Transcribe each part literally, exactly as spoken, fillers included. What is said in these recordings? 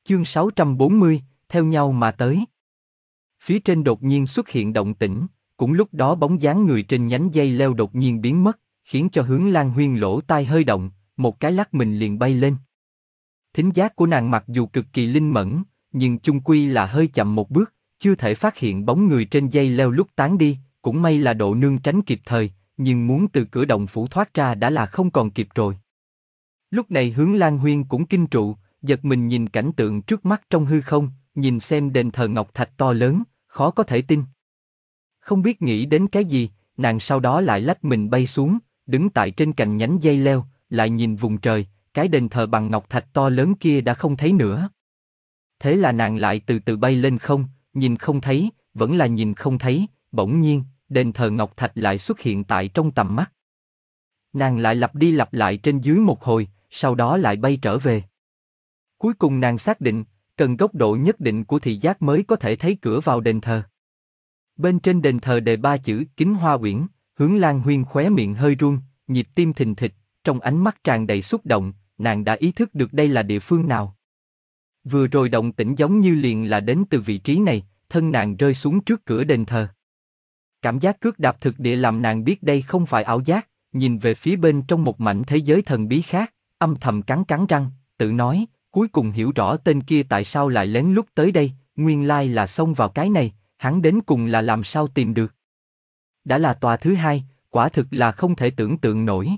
Chương sáu trăm bốn mươi, theo nhau mà tới. Phía trên đột nhiên xuất hiện động tĩnh, cũng lúc đó bóng dáng người trên nhánh dây leo đột nhiên biến mất, khiến cho Hướng Lan Huyên lỗ tai hơi động, một cái lắc mình liền bay lên. Thính giác của nàng mặc dù cực kỳ linh mẫn, nhưng chung quy là hơi chậm một bước, chưa thể phát hiện bóng người trên dây leo lúc tán đi, cũng may là Độ Nương tránh kịp thời, nhưng muốn từ cửa động phủ thoát ra đã là không còn kịp rồi. Lúc này Hướng Lan Huyên cũng kinh trụ, giật mình nhìn cảnh tượng trước mắt trong hư không, nhìn xem đền thờ ngọc thạch to lớn, khó có thể tin. Không biết nghĩ đến cái gì, nàng sau đó lại lách mình bay xuống, đứng tại trên cành nhánh dây leo, lại nhìn vùng trời, cái đền thờ bằng ngọc thạch to lớn kia đã không thấy nữa. Thế là nàng lại từ từ bay lên không, nhìn không thấy, vẫn là nhìn không thấy, bỗng nhiên, đền thờ ngọc thạch lại xuất hiện tại trong tầm mắt. Nàng lại lặp đi lặp lại trên dưới một hồi, sau đó lại bay trở về. Cuối cùng nàng xác định, cần góc độ nhất định của thị giác mới có thể thấy cửa vào đền thờ. Bên trên đền thờ đề ba chữ Kính Hoa Uyển, Hướng Lan Huyên khóe miệng hơi run, nhịp tim thình thịch, trong ánh mắt tràn đầy xúc động, nàng đã ý thức được đây là địa phương nào. Vừa rồi động tĩnh giống như liền là đến từ vị trí này, thân nàng rơi xuống trước cửa đền thờ. Cảm giác cước đạp thực địa làm nàng biết đây không phải ảo giác, nhìn về phía bên trong một mảnh thế giới thần bí khác, âm thầm cắn cắn răng, tự nói, cuối cùng hiểu rõ tên kia tại sao lại lén lút tới đây, nguyên lai là xông vào cái này, hắn đến cùng là làm sao tìm được. Đã là tòa thứ hai, quả thực là không thể tưởng tượng nổi.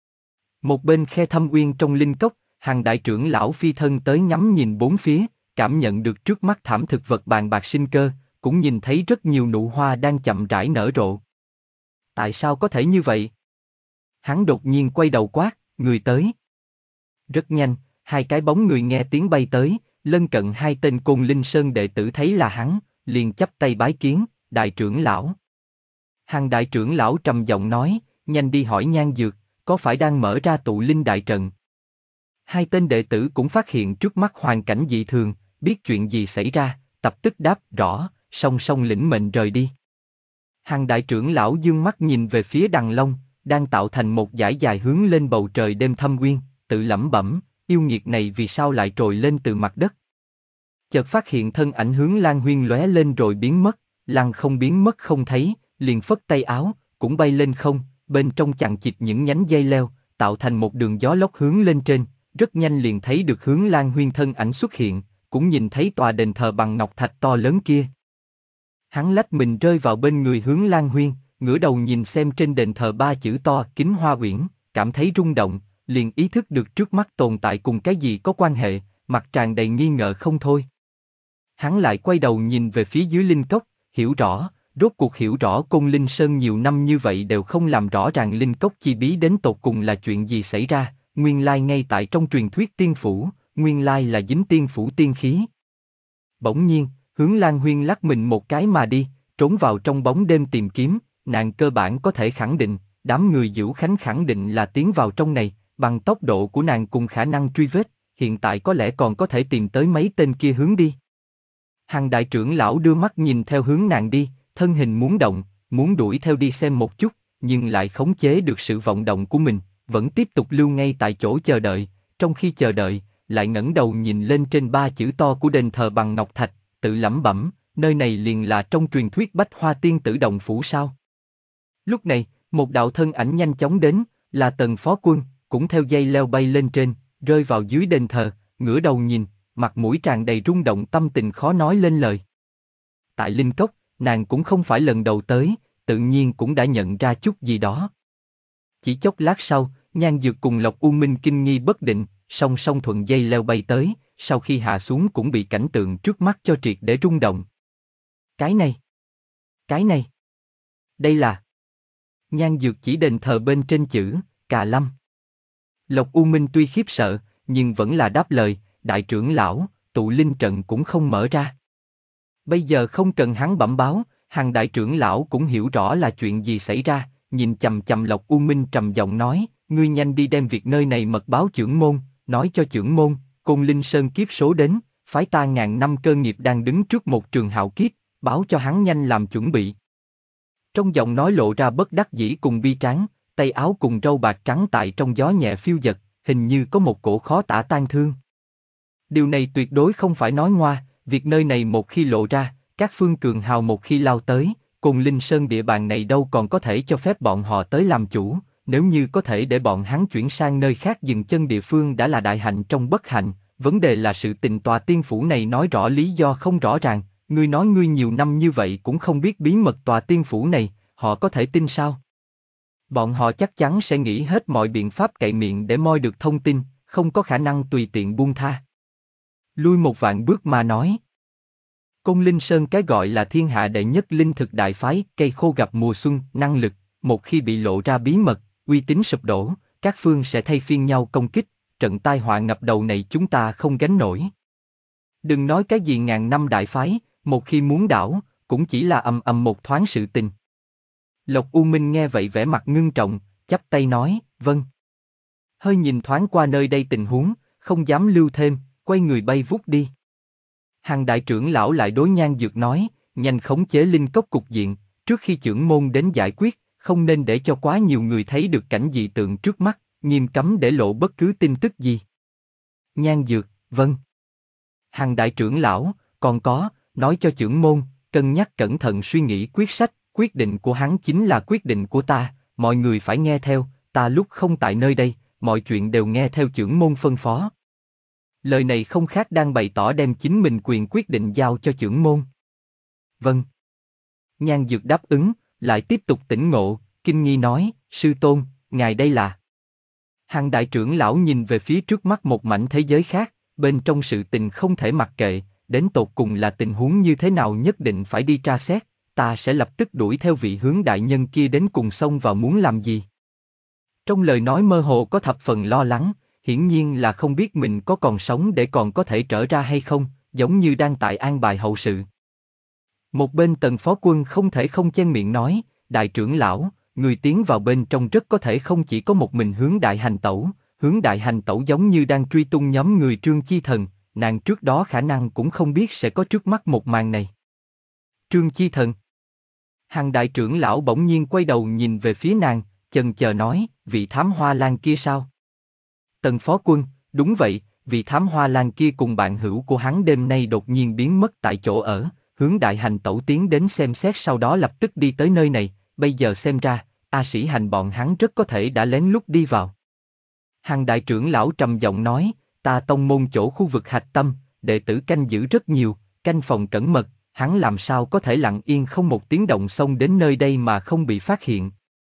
Một bên khe thâm uyên trong linh cốc, Hằng đại trưởng lão phi thân tới ngắm nhìn bốn phía, cảm nhận được trước mắt thảm thực vật bàn bạc sinh cơ, cũng nhìn thấy rất nhiều nụ hoa đang chậm rãi nở rộ. Tại sao có thể như vậy? Hắn đột nhiên quay đầu quát, người tới. Rất nhanh, hai cái bóng người nghe tiếng bay tới, lân cận hai tên Côn Linh Sơn đệ tử thấy là hắn, liền chắp tay bái kiến, đại trưởng lão. Hằng đại trưởng lão trầm giọng nói, nhanh đi hỏi Nhan Dược, có phải đang mở ra tụ linh đại trận? Hai tên đệ tử cũng phát hiện trước mắt hoàn cảnh dị thường, biết chuyện gì xảy ra, tập tức đáp rõ, song song lĩnh mệnh rời đi. Hằng đại trưởng lão dương mắt nhìn về phía Đằng Long, đang tạo thành một dải dài hướng lên bầu trời đêm thâm uyên, tự lẩm bẩm, yêu nghiệt này vì sao lại trồi lên từ mặt đất. Chợt phát hiện thân ảnh Hướng Lan Huyên lóe lên rồi biến mất, lăng không biến mất không thấy, liền phất tay áo, cũng bay lên không, bên trong chằng chịt những nhánh dây leo, tạo thành một đường gió lốc hướng lên trên, rất nhanh liền thấy được Hướng Lan Huyên thân ảnh xuất hiện, cũng nhìn thấy tòa đền thờ bằng ngọc thạch to lớn kia. Hắn lách mình rơi vào bên người Hướng Lan Huyên, ngửa đầu nhìn xem trên đền thờ ba chữ to Kính Hoa Uyển, cảm thấy rung động, liền ý thức được trước mắt tồn tại cùng cái gì có quan hệ, mặt tràn đầy nghi ngờ không thôi. Hắn lại quay đầu nhìn về phía dưới linh cốc, hiểu rõ, rốt cuộc hiểu rõ Côn Linh Sơn nhiều năm như vậy đều không làm rõ ràng linh cốc chi bí đến tột cùng là chuyện gì xảy ra, nguyên lai ngay tại trong truyền thuyết tiên phủ, nguyên lai là dính tiên phủ tiên khí. Bỗng nhiên, Hướng Lan Huyên lắc mình một cái mà đi, trốn vào trong bóng đêm tìm kiếm, nàng cơ bản có thể khẳng định, đám người Dữu Khánh khẳng định là tiến vào trong này, bằng tốc độ của nàng cùng khả năng truy vết, hiện tại có lẽ còn có thể tìm tới mấy tên kia hướng đi. Hằng đại trưởng lão đưa mắt nhìn theo hướng nàng đi, thân hình muốn động, muốn đuổi theo đi xem một chút, nhưng lại khống chế được sự vọng động của mình, vẫn tiếp tục lưu ngay tại chỗ chờ đợi, trong khi chờ đợi, lại ngẩng đầu nhìn lên trên ba chữ to của đền thờ bằng ngọc thạch, tự lẩm bẩm, nơi này liền là trong truyền thuyết Bách Hoa Tiên Tử động phủ sao? Lúc này, một đạo thân ảnh nhanh chóng đến, là Tần Phó Quân, cũng theo dây leo bay lên trên, rơi vào dưới đền thờ, ngửa đầu nhìn, mặt mũi tràn đầy rung động, tâm tình khó nói lên lời. Tại linh cốc, nàng cũng không phải lần đầu tới, tự nhiên cũng đã nhận ra chút gì đó. Chỉ chốc lát sau, Nhan Dược cùng Lộc U Minh kinh nghi bất định, song song thuận dây leo bay tới, sau khi hạ xuống cũng bị cảnh tượng trước mắt cho triệt để rung động. Cái này, cái này, đây là... Nhan Dược chỉ đền thờ bên trên chữ Cà Lâm. Lộc U Minh tuy khiếp sợ, nhưng vẫn là đáp lời, đại trưởng lão, tụ linh trận cũng không mở ra. Bây giờ không cần hắn bẩm báo, Hằng đại trưởng lão cũng hiểu rõ là chuyện gì xảy ra, nhìn chằm chằm Lộc U Minh trầm giọng nói, ngươi nhanh đi đem việc nơi này mật báo chưởng môn, nói cho chưởng môn, Côn Linh Sơn kiếp số đến, phái ta ngàn năm cơ nghiệp đang đứng trước một trường hạo kiếp, báo cho hắn nhanh làm chuẩn bị. Trong giọng nói lộ ra bất đắc dĩ cùng bi tráng, tay áo cùng râu bạc trắng tại trong gió nhẹ phiêu dật, hình như có một cổ khó tả tan thương. Điều này tuyệt đối không phải nói ngoa, việc nơi này một khi lộ ra, các phương cường hào một khi lao tới, Côn Linh Sơn địa bàn này đâu còn có thể cho phép bọn họ tới làm chủ, nếu như có thể để bọn hắn chuyển sang nơi khác dừng chân địa phương đã là đại hạnh trong bất hạnh, vấn đề là sự tình tòa tiên phủ này nói rõ lý do không rõ ràng, ngươi nói ngươi nhiều năm như vậy cũng không biết bí mật tòa tiên phủ này, họ có thể tin sao? Bọn họ chắc chắn sẽ nghĩ hết mọi biện pháp cậy miệng để moi được thông tin, không có khả năng tùy tiện buông tha. Lui một vạn bước mà nói. Côn Linh Sơn cái gọi là thiên hạ đệ nhất linh thực đại phái, cây khô gặp mùa xuân, năng lực, một khi bị lộ ra bí mật, uy tín sụp đổ, các phương sẽ thay phiên nhau công kích, trận tai họa ngập đầu này chúng ta không gánh nổi. Đừng nói cái gì ngàn năm đại phái, một khi muốn đảo, cũng chỉ là ầm ầm một thoáng sự tình. Lộc U Minh nghe vậy vẻ mặt ngưng trọng, chắp tay nói, vâng. Hơi nhìn thoáng qua nơi đây tình huống, không dám lưu thêm, quay người bay vút đi. Hằng đại trưởng lão lại đối Nhan Dược nói, nhanh khống chế linh cốc cục diện, trước khi trưởng môn đến giải quyết, không nên để cho quá nhiều người thấy được cảnh dị tượng trước mắt, nghiêm cấm để lộ bất cứ tin tức gì. Nhan Dược, vâng. Hằng đại trưởng lão, còn có, nói cho trưởng môn, cân nhắc cẩn thận suy nghĩ quyết sách, quyết định của hắn chính là quyết định của ta, mọi người phải nghe theo, ta lúc không tại nơi đây, mọi chuyện đều nghe theo trưởng môn phân phó. Lời này không khác đang bày tỏ đem chính mình quyền quyết định giao cho trưởng môn. Vâng. Nhan Dược đáp ứng, lại tiếp tục tỉnh ngộ, kinh nghi nói, sư tôn, ngài đây là. Hằng đại trưởng lão nhìn về phía trước mắt một mảnh thế giới khác, bên trong sự tình không thể mặc kệ, đến tột cùng là tình huống như thế nào nhất định phải đi tra xét, ta sẽ lập tức đuổi theo vị hướng đại nhân kia đến cùng xông vào muốn làm gì. Trong lời nói mơ hồ có thập phần lo lắng, hiển nhiên là không biết mình có còn sống để còn có thể trở ra hay không, giống như đang tại an bài hậu sự. Một bên Tần phó quân không thể không chen miệng nói, đại trưởng lão, người tiến vào bên trong rất có thể không chỉ có một mình hướng đại hành tẩu, hướng đại hành tẩu giống như đang truy tung nhóm người Trương Chi Thần, nàng trước đó khả năng cũng không biết sẽ có trước mắt một màn này. Trương Chi Thần. Hằng đại trưởng lão bỗng nhiên quay đầu nhìn về phía nàng, chần chờ nói, vị thám hoa lan kia sao? Tần phó quân, đúng vậy, vị thám hoa lan kia cùng bạn hữu của hắn đêm nay đột nhiên biến mất tại chỗ ở, hướng đại hành tẩu tiến đến xem xét sau đó lập tức đi tới nơi này, bây giờ xem ra, A Sĩ Hành bọn hắn rất có thể đã lén lút đi vào. Hằng đại trưởng lão trầm giọng nói, ta tông môn chỗ khu vực hạch tâm, đệ tử canh giữ rất nhiều, canh phòng cẩn mật, hắn làm sao có thể lặng yên không một tiếng động xông đến nơi đây mà không bị phát hiện.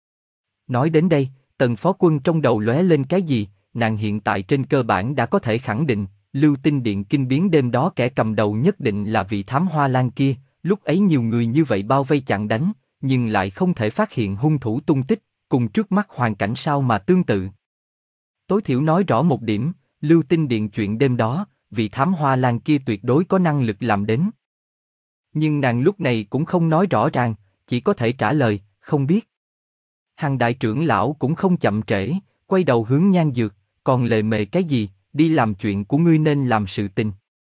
Nói đến đây, Tần phó quân trong đầu lóe lên cái gì, nàng hiện tại trên cơ bản đã có thể khẳng định, Lưu Tinh Điện kinh biến đêm đó kẻ cầm đầu nhất định là vị thám hoa lan kia, lúc ấy nhiều người như vậy bao vây chặn đánh, nhưng lại không thể phát hiện hung thủ tung tích, cùng trước mắt hoàn cảnh sao mà tương tự. Tối thiểu nói rõ một điểm, Lưu Tinh Điện chuyện đêm đó, vị thám hoa lan kia tuyệt đối có năng lực làm đến. Nhưng nàng lúc này cũng không nói rõ ràng, chỉ có thể trả lời, không biết. Hằng đại trưởng lão cũng không chậm trễ, quay đầu hướng Nhan Dược, còn lề mề cái gì, đi làm chuyện của ngươi nên làm sự tình.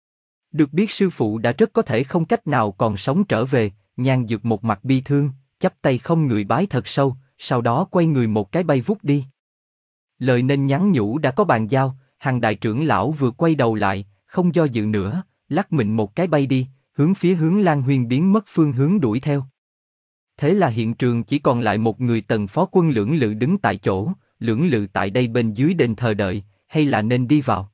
Được biết sư phụ đã rất có thể không cách nào còn sống trở về, Nhan Dược một mặt bi thương, chắp tay không người bái thật sâu, sau đó quay người một cái bay vút đi. Lời nên nhắn nhủ đã có bàn giao, Hằng đại trưởng lão vừa quay đầu lại, không do dự nữa, lắc mình một cái bay đi, hướng phía hướng Lan Huyên biến mất phương hướng đuổi theo. Thế là hiện trường chỉ còn lại một người Tần phó quân lưỡng lự đứng tại chỗ, lưỡng lự tại đây bên dưới đền thờ đợi, hay là nên đi vào.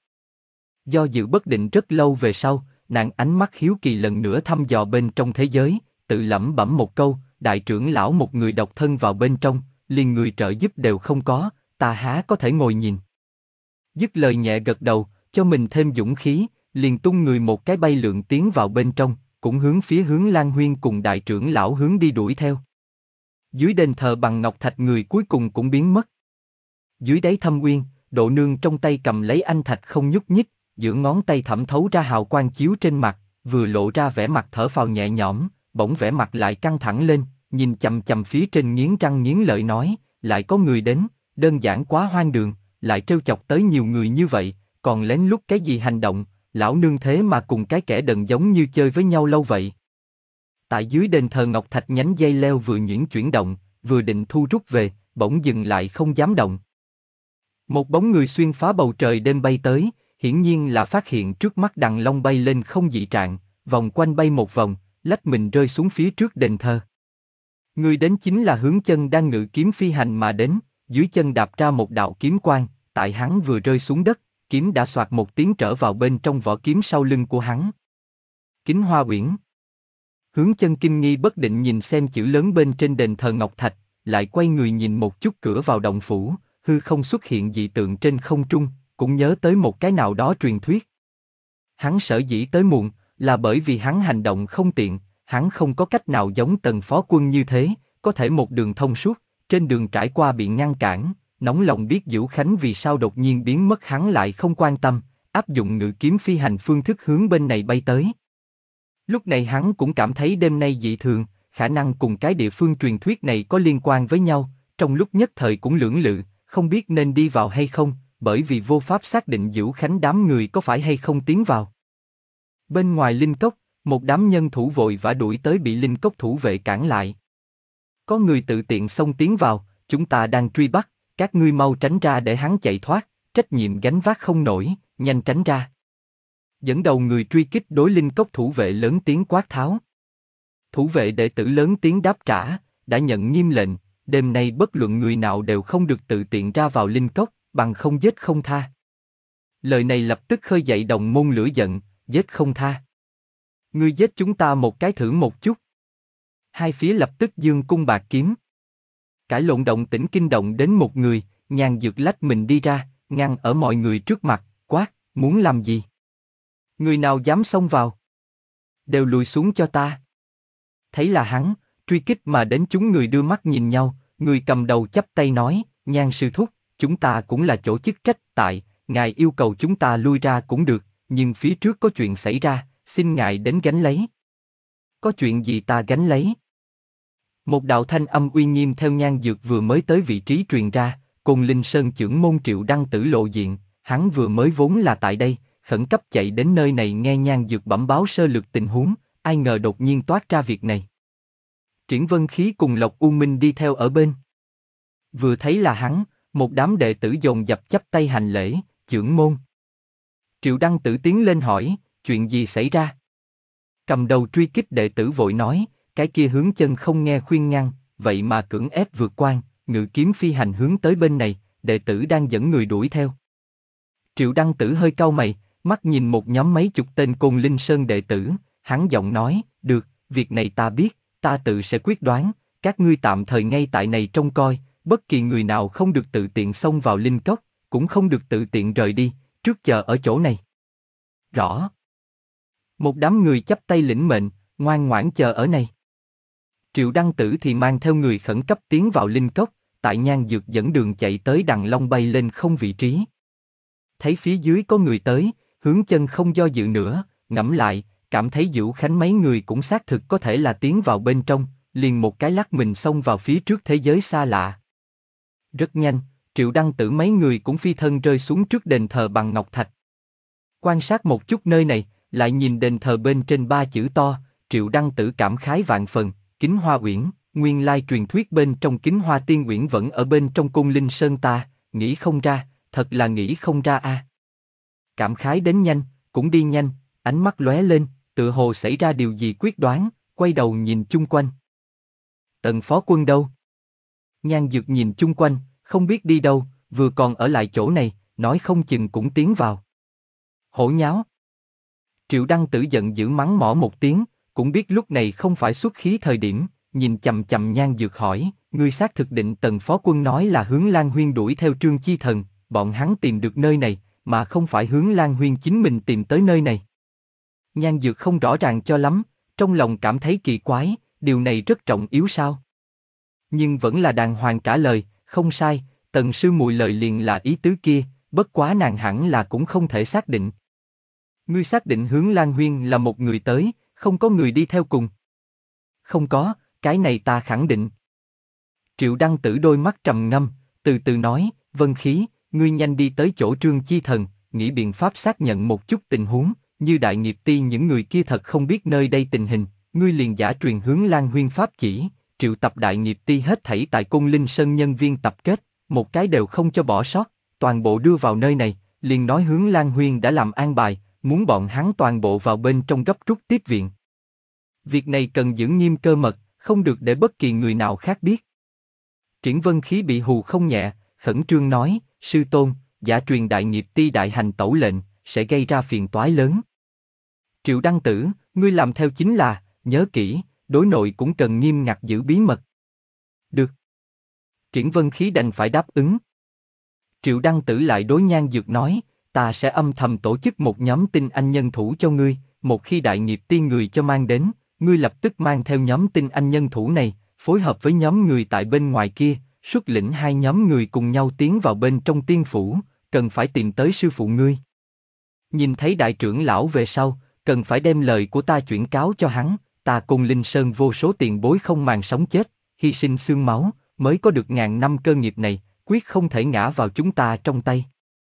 Do dự bất định rất lâu về sau, nàng ánh mắt hiếu kỳ lần nữa thăm dò bên trong thế giới, tự lẩm bẩm một câu, đại trưởng lão một người độc thân vào bên trong, liền người trợ giúp đều không có, ta há có thể ngồi nhìn. Dứt lời nhẹ gật đầu, cho mình thêm dũng khí, liền tung người một cái bay lượn tiến vào bên trong, cũng hướng phía hướng Lan Huyên cùng đại trưởng lão hướng đi đuổi theo. Dưới đền thờ bằng ngọc thạch người cuối cùng cũng biến mất. Dưới đáy thâm uyên, Độ Nương trong tay cầm lấy anh thạch không nhúc nhích, giữa ngón tay thẩm thấu ra hào quang chiếu trên mặt, vừa lộ ra vẻ mặt thở phào nhẹ nhõm, bỗng vẻ mặt lại căng thẳng lên, nhìn chằm chằm phía trên nghiến răng nghiến lợi nói, lại có người đến, đơn giản quá hoang đường, lại trêu chọc tới nhiều người như vậy, còn lén lút cái gì hành động, lão nương thế mà cùng cái kẻ đần giống như chơi với nhau lâu vậy. Tại dưới đền thờ ngọc thạch nhánh dây leo vừa nhuyễn chuyển động, vừa định thu rút về, bỗng dừng lại không dám động. Một bóng người xuyên phá bầu trời đêm bay tới, hiển nhiên là phát hiện trước mắt Đằng Long bay lên không dị trạng, vòng quanh bay một vòng, lách mình rơi xuống phía trước đền thờ. Người đến chính là Hướng Chân đang ngự kiếm phi hành mà đến, dưới chân đạp ra một đạo kiếm quang, tại hắn vừa rơi xuống đất, kiếm đã xoạt một tiếng trở vào bên trong vỏ kiếm sau lưng của hắn. Kính Hoa Uyển. Hướng Chân kinh nghi bất định nhìn xem chữ lớn bên trên đền thờ ngọc thạch, lại quay người nhìn một chút cửa vào động phủ, hư không xuất hiện dị tượng trên không trung, cũng nhớ tới một cái nào đó truyền thuyết. Hắn sở dĩ tới muộn, là bởi vì hắn hành động không tiện, hắn không có cách nào giống Tần phó quân như thế, có thể một đường thông suốt, trên đường trải qua bị ngăn cản, nóng lòng biết Dữu Khánh vì sao đột nhiên biến mất hắn lại không quan tâm, áp dụng ngự kiếm phi hành phương thức hướng bên này bay tới. Lúc này hắn cũng cảm thấy đêm nay dị thường, khả năng cùng cái địa phương truyền thuyết này có liên quan với nhau, trong lúc nhất thời cũng lưỡng lự, không biết nên đi vào hay không, bởi vì vô pháp xác định Dữu Khánh đám người có phải hay không tiến vào. Bên ngoài linh cốc, một đám nhân thủ vội vã đuổi tới bị linh cốc thủ vệ cản lại. Có người tự tiện xông tiến vào, chúng ta đang truy bắt, các ngươi mau tránh ra để hắn chạy thoát, trách nhiệm gánh vác không nổi, nhanh tránh ra. Dẫn đầu người truy kích đối linh cốc thủ vệ lớn tiếng quát tháo. Thủ vệ đệ tử lớn tiếng đáp trả, đã nhận nghiêm lệnh, đêm nay bất luận người nào đều không được tự tiện ra vào linh cốc, bằng không giết không tha. Lời này lập tức khơi dậy đồng môn lửa giận, giết không tha. Ngươi giết chúng ta một cái thử một chút. Hai phía lập tức dương cung bạc kiếm. Cãi lộn động tĩnh kinh động đến một người, Nhan Dược lách mình đi ra, ngăn ở mọi người trước mặt, quát, muốn làm gì? Người nào dám xông vào? Đều lùi xuống cho ta. Thấy là hắn, truy kích mà đến chúng người đưa mắt nhìn nhau, người cầm đầu chắp tay nói, Nhan sư thúc, chúng ta cũng là chỗ chức trách tại, ngài yêu cầu chúng ta lui ra cũng được, nhưng phía trước có chuyện xảy ra, xin ngài đến gánh lấy. Có chuyện gì ta gánh lấy? Một đạo thanh âm uy nghiêm theo Nhan Dược vừa mới tới vị trí truyền ra, Côn Linh Sơn chưởng môn Triệu Đăng Tử lộ diện, hắn vừa mới vốn là tại đây, khẩn cấp chạy đến nơi này nghe Nhan Dược bẩm báo sơ lược tình huống, ai ngờ đột nhiên toát ra việc này. Triển Vân Khí cùng Lộc U Minh đi theo ở bên. Vừa thấy là hắn, một đám đệ tử dồn dập chắp tay hành lễ, chưởng môn. Triệu Đăng Tử tiến lên hỏi, chuyện gì xảy ra? Cầm đầu truy kích đệ tử vội nói, cái kia Hướng Chân không nghe khuyên ngăn, vậy mà cưỡng ép vượt quan, ngự kiếm phi hành hướng tới bên này, đệ tử đang dẫn người đuổi theo. Triệu Đăng Tử hơi cau mày, mắt nhìn một nhóm mấy chục tên Côn Linh Sơn đệ tử, hắn giọng nói, được, việc này ta biết, ta tự sẽ quyết đoán, các ngươi tạm thời ngay tại này trông coi, bất kỳ người nào không được tự tiện xông vào linh cốc, cũng không được tự tiện rời đi, trước chờ ở chỗ này. Rõ. Một đám người chắp tay lĩnh mệnh, ngoan ngoãn chờ ở này. Triệu Đăng Tử thì mang theo người khẩn cấp tiến vào linh cốc, tại Nhan Dược dẫn đường chạy tới Đằng Long bay lên không vị trí. Thấy phía dưới có người tới, Hướng Chân không do dự nữa, ngẫm lại, cảm thấy Dữu Khánh mấy người cũng xác thực có thể là tiến vào bên trong, liền một cái lắc mình xông vào phía trước thế giới xa lạ. Rất nhanh, Triệu Đăng Tử mấy người cũng phi thân rơi xuống trước đền thờ bằng ngọc thạch. Quan sát một chút nơi này, lại nhìn đền thờ bên trên ba chữ to, Triệu Đăng Tử cảm khái vạn phần, Kính Hoa Uyển, nguyên lai truyền thuyết bên trong Kính Hoa Tiên Uyển vẫn ở bên trong Côn Linh Sơn ta, nghĩ không ra, thật là nghĩ không ra a. À. Cảm khái đến nhanh, cũng đi nhanh, ánh mắt lóe lên, tựa hồ xảy ra điều gì quyết đoán, quay đầu nhìn chung quanh. Tần phó quân đâu? Nhan Dược nhìn chung quanh, không biết đi đâu, vừa còn ở lại chỗ này, nói không chừng cũng tiến vào. Hổ nháo. Triệu Đăng Tử giận dữ mắng mỏ một tiếng, cũng biết lúc này không phải xuất khí thời điểm, nhìn chầm chầm Nhan Dược hỏi, ngươi xác thực định Tần phó quân nói là Hướng Lan Huyên đuổi theo Trương Chi Thần, bọn hắn tìm được nơi này, mà không phải Hướng Lan Huyên chính mình tìm tới nơi này. Nhan Dược không rõ ràng cho lắm, trong lòng cảm thấy kỳ quái, điều này rất trọng yếu sao? Nhưng vẫn là đàng hoàng trả lời, không sai, Tần sư muội lời liền là ý tứ kia, bất quá nàng hẳn là cũng không thể xác định. Ngươi xác định Hướng Lan Huyên là một người tới, không có người đi theo cùng? Không có, cái này ta khẳng định. Triệu Đăng Tử đôi mắt trầm ngâm, từ từ nói, Vân Khí, ngươi nhanh đi tới chỗ Trương Chi Thần, nghĩ biện pháp xác nhận một chút tình huống, như Đại Nghiệp Ti những người kia thật không biết nơi đây tình hình, ngươi liền giả truyền Hướng Lan Huyên pháp chỉ, triệu tập Đại Nghiệp Ti hết thảy tại Côn Linh Sơn nhân viên tập kết, một cái đều không cho bỏ sót, toàn bộ đưa vào nơi này, liền nói Hướng Lan Huyên đã làm an bài, muốn bọn hắn toàn bộ vào bên trong gấp rút tiếp viện. Việc này cần giữ nghiêm cơ mật, không được để bất kỳ người nào khác biết. Triển Vân Khí bị hù không nhẹ, khẩn trương nói, sư tôn, giả truyền đại nghiệp ti đại hành tẩu lệnh, sẽ gây ra phiền toái lớn. Triệu Đăng Tử, ngươi làm theo chính là, nhớ kỹ, đối nội cũng cần nghiêm ngặt giữ bí mật. Được. Triển Vân Khí đành phải đáp ứng. Triệu Đăng Tử lại đối Nhan Dược nói, ta sẽ âm thầm tổ chức một nhóm tinh anh nhân thủ cho ngươi, một khi đại nghiệp tiên người cho mang đến, ngươi lập tức mang theo nhóm tinh anh nhân thủ này, phối hợp với nhóm người tại bên ngoài kia, xuất lĩnh hai nhóm người cùng nhau tiến vào bên trong tiên phủ, cần phải tìm tới sư phụ ngươi. Nhìn thấy đại trưởng lão về sau, cần phải đem lời của ta chuyển cáo cho hắn, ta Côn Linh Sơn vô số tiền bối không màng sống chết, hy sinh xương máu, mới có được ngàn năm cơ nghiệp này, quyết không thể ngã vào chúng ta trong tay.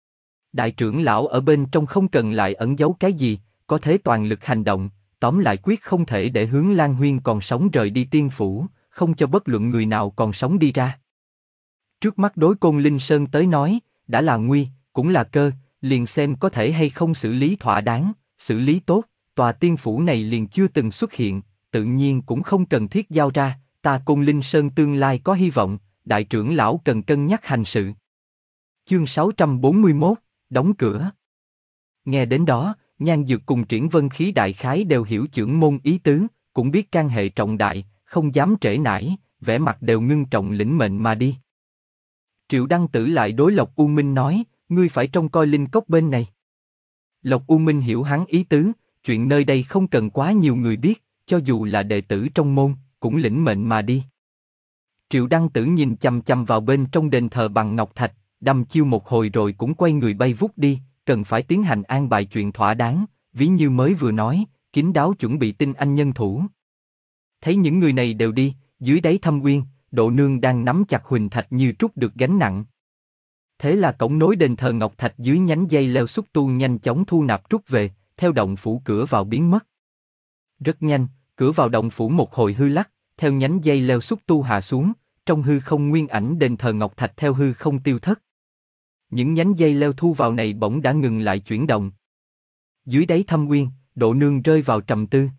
Đại trưởng lão ở bên trong không cần lại ẩn giấu cái gì, có thế toàn lực hành động, tóm lại quyết không thể để Hướng Lan Huyên còn sống rời đi tiên phủ, không cho bất luận người nào còn sống đi ra. Trước mắt đối Côn Linh Sơn tới nói, đã là nguy, cũng là cơ, liền xem có thể hay không xử lý thỏa đáng, xử lý tốt, tòa tiên phủ này liền chưa từng xuất hiện, tự nhiên cũng không cần thiết giao ra, ta Côn Linh Sơn tương lai có hy vọng, đại trưởng lão cần cân nhắc hành sự. Chương sáu trăm bốn mươi mốt, đóng cửa. Nghe đến đó, Nhan Dược cùng Triển Vân Khí đại khái đều hiểu chưởng môn ý tứ, cũng biết can hệ trọng đại, không dám trễ nải, vẻ mặt đều ngưng trọng lĩnh mệnh mà đi. Triệu Đăng Tử lại đối Lộc U Minh nói, ngươi phải trông coi linh cốc bên này. Lộc U Minh hiểu hắn ý tứ, chuyện nơi đây không cần quá nhiều người biết, cho dù là đệ tử trong môn, cũng lĩnh mệnh mà đi. Triệu Đăng Tử nhìn chằm chằm vào bên trong đền thờ bằng ngọc thạch, đăm chiêu một hồi rồi cũng quay người bay vút đi, cần phải tiến hành an bài chuyện thỏa đáng, ví như mới vừa nói, kín đáo chuẩn bị tinh anh nhân thủ. Thấy những người này đều đi, dưới đáy thâm uyên, Độ Nương đang nắm chặt huỳnh thạch như trút được gánh nặng. Thế là cổng nối đền thờ ngọc thạch dưới nhánh dây leo xúc tu nhanh chóng thu nạp trút về, theo động phủ cửa vào biến mất. Rất nhanh, cửa vào động phủ một hồi hư lắc, theo nhánh dây leo xúc tu hạ xuống, trong hư không nguyên ảnh đền thờ ngọc thạch theo hư không tiêu thất. Những nhánh dây leo thu vào này bỗng đã ngừng lại chuyển động. Dưới đáy thâm uyên, Độ Nương rơi vào trầm tư.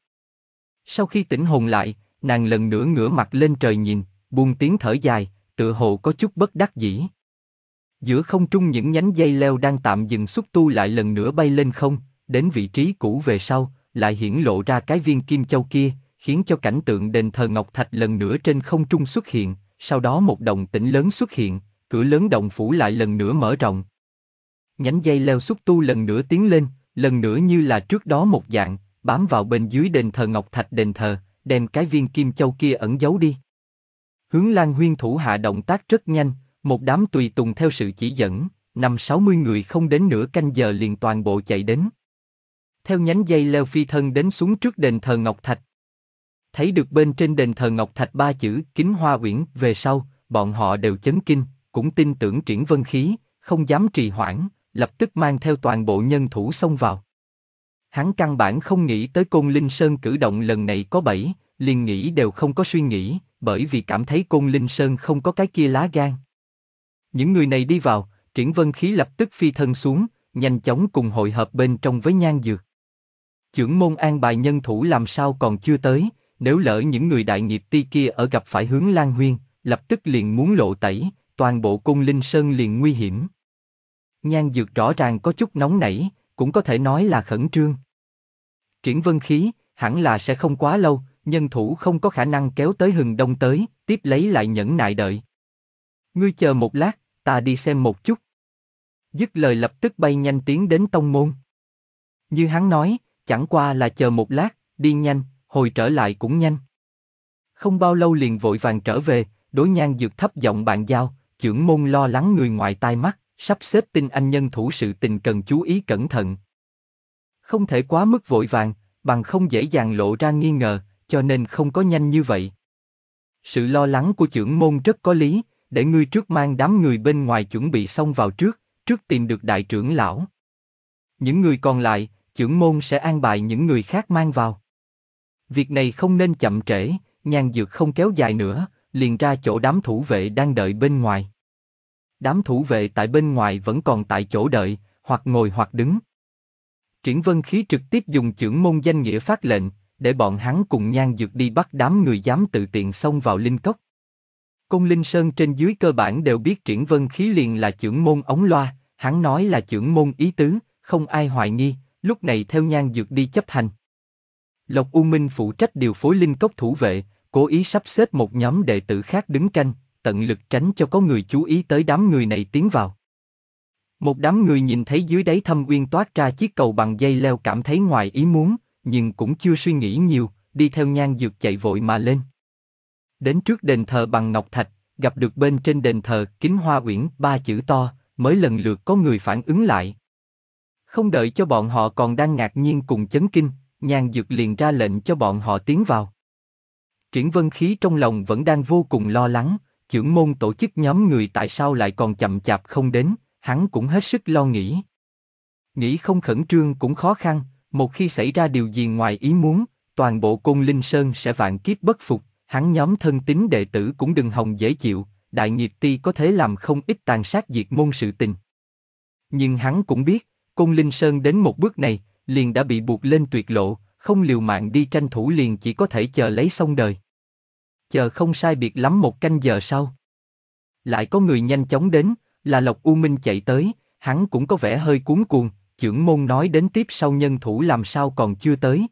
Sau khi tỉnh hồn lại, nàng lần nữa ngửa mặt lên trời nhìn, buông tiếng thở dài, tựa hồ có chút bất đắc dĩ. Giữa không trung những nhánh dây leo đang tạm dừng xúc tu lại lần nữa bay lên không, đến vị trí cũ về sau, lại hiển lộ ra cái viên kim châu kia, khiến cho cảnh tượng đền thờ ngọc thạch lần nữa trên không trung xuất hiện, sau đó một động tĩnh lớn xuất hiện, cửa lớn động phủ lại lần nữa mở rộng. Nhánh dây leo xúc tu lần nữa tiến lên, lần nữa như là trước đó một dạng, bám vào bên dưới đền thờ ngọc thạch đền thờ, đem cái viên kim châu kia ẩn giấu đi. Hướng Lan Huyên thủ hạ động tác rất nhanh, một đám tùy tùng theo sự chỉ dẫn, năm sáu mươi người không đến nửa canh giờ liền toàn bộ chạy đến. Theo nhánh dây leo phi thân đến xuống trước đền thờ ngọc thạch. Thấy được bên trên đền thờ ngọc thạch ba chữ Kính Hoa Uyển về sau, bọn họ đều chấn kinh, cũng tin tưởng Triển Vân Khí, không dám trì hoãn, lập tức mang theo toàn bộ nhân thủ xông vào. Hắn căn bản không nghĩ tới Côn Linh Sơn cử động lần này có bẫy, liền nghĩ đều không có suy nghĩ, bởi vì cảm thấy Côn Linh Sơn không có cái kia lá gan. Những người này đi vào, Triển Vân Khí lập tức phi thân xuống, nhanh chóng cùng hội hợp bên trong với Nhan Dược. Chưởng môn an bài nhân thủ làm sao còn chưa tới, nếu lỡ những người đại nghiệp ti kia ở gặp phải Hướng Lan Huyên, lập tức liền muốn lộ tẩy, toàn bộ Côn Linh Sơn liền nguy hiểm. Nhan Dược rõ ràng có chút nóng nảy, cũng có thể nói là khẩn trương. Triển Vân Khí, hẳn là sẽ không quá lâu, nhân thủ không có khả năng kéo tới hừng đông tới, tiếp lấy lại nhẫn nại đợi. Ngươi chờ một lát, ta đi xem một chút. Dứt lời lập tức bay nhanh tiến đến tông môn. Như hắn nói, chẳng qua là chờ một lát, đi nhanh, hồi trở lại cũng nhanh. Không bao lâu liền vội vàng trở về, đối Nhan Dược thấp giọng bàn giao, chưởng môn lo lắng người ngoài tai mắt, sắp xếp tinh anh nhân thủ sự tình cần chú ý cẩn thận. Không thể quá mức vội vàng, bằng không dễ dàng lộ ra nghi ngờ, cho nên không có nhanh như vậy. Sự lo lắng của chưởng môn rất có lý, để ngươi trước mang đám người bên ngoài chuẩn bị xong vào trước, trước tìm được đại trưởng lão. Những người còn lại, chưởng môn sẽ an bài những người khác mang vào. Việc này không nên chậm trễ, Nhan Dược không kéo dài nữa, liền ra chỗ đám thủ vệ đang đợi bên ngoài. Đám thủ vệ tại bên ngoài vẫn còn tại chỗ đợi, hoặc ngồi hoặc đứng. Triển Vân Khí trực tiếp dùng chưởng môn danh nghĩa phát lệnh, để bọn hắn cùng Nhan Dược đi bắt đám người dám tự tiện xông vào linh cốc. Côn Linh Sơn trên dưới cơ bản đều biết Triển Vân Khí liền là chưởng môn ống loa, hắn nói là chưởng môn ý tứ, không ai hoài nghi, lúc này theo Nhan Dược đi chấp hành. Lộc U Minh phụ trách điều phối linh cốc thủ vệ, cố ý sắp xếp một nhóm đệ tử khác đứng canh, tận lực tránh cho có người chú ý tới đám người này tiến vào. Một đám người nhìn thấy dưới đáy thâm uyên toát ra chiếc cầu bằng dây leo cảm thấy ngoài ý muốn, nhưng cũng chưa suy nghĩ nhiều, đi theo Nhan Dược chạy vội mà lên. Đến trước đền thờ bằng ngọc thạch, gặp được bên trên đền thờ Kính Hoa Uyển ba chữ to, mới lần lượt có người phản ứng lại. Không đợi cho bọn họ còn đang ngạc nhiên cùng chấn kinh, Nhan Dược liền ra lệnh cho bọn họ tiến vào. Triển Vân Khí trong lòng vẫn đang vô cùng lo lắng, chưởng môn tổ chức nhóm người tại sao lại còn chậm chạp không đến, hắn cũng hết sức lo nghĩ. Nghĩ không khẩn trương cũng khó khăn, một khi xảy ra điều gì ngoài ý muốn, toàn bộ Côn Linh Sơn sẽ vạn kiếp bất phục, hắn nhóm thân tín đệ tử cũng đừng hòng dễ chịu, đại nghiệp ti có thể làm không ít tàn sát diệt môn sự tình. Nhưng hắn cũng biết, Côn Linh Sơn đến một bước này, liền đã bị buộc lên tuyệt lộ, không liều mạng đi tranh thủ liền chỉ có thể chờ lấy xong đời. Chờ không sai biệt lắm một canh giờ sau. Lại có người nhanh chóng đến, là Lộc U Minh chạy tới, hắn cũng có vẻ hơi cuống cuồng, chưởng môn nói đến tiếp sau nhân thủ làm sao còn chưa tới.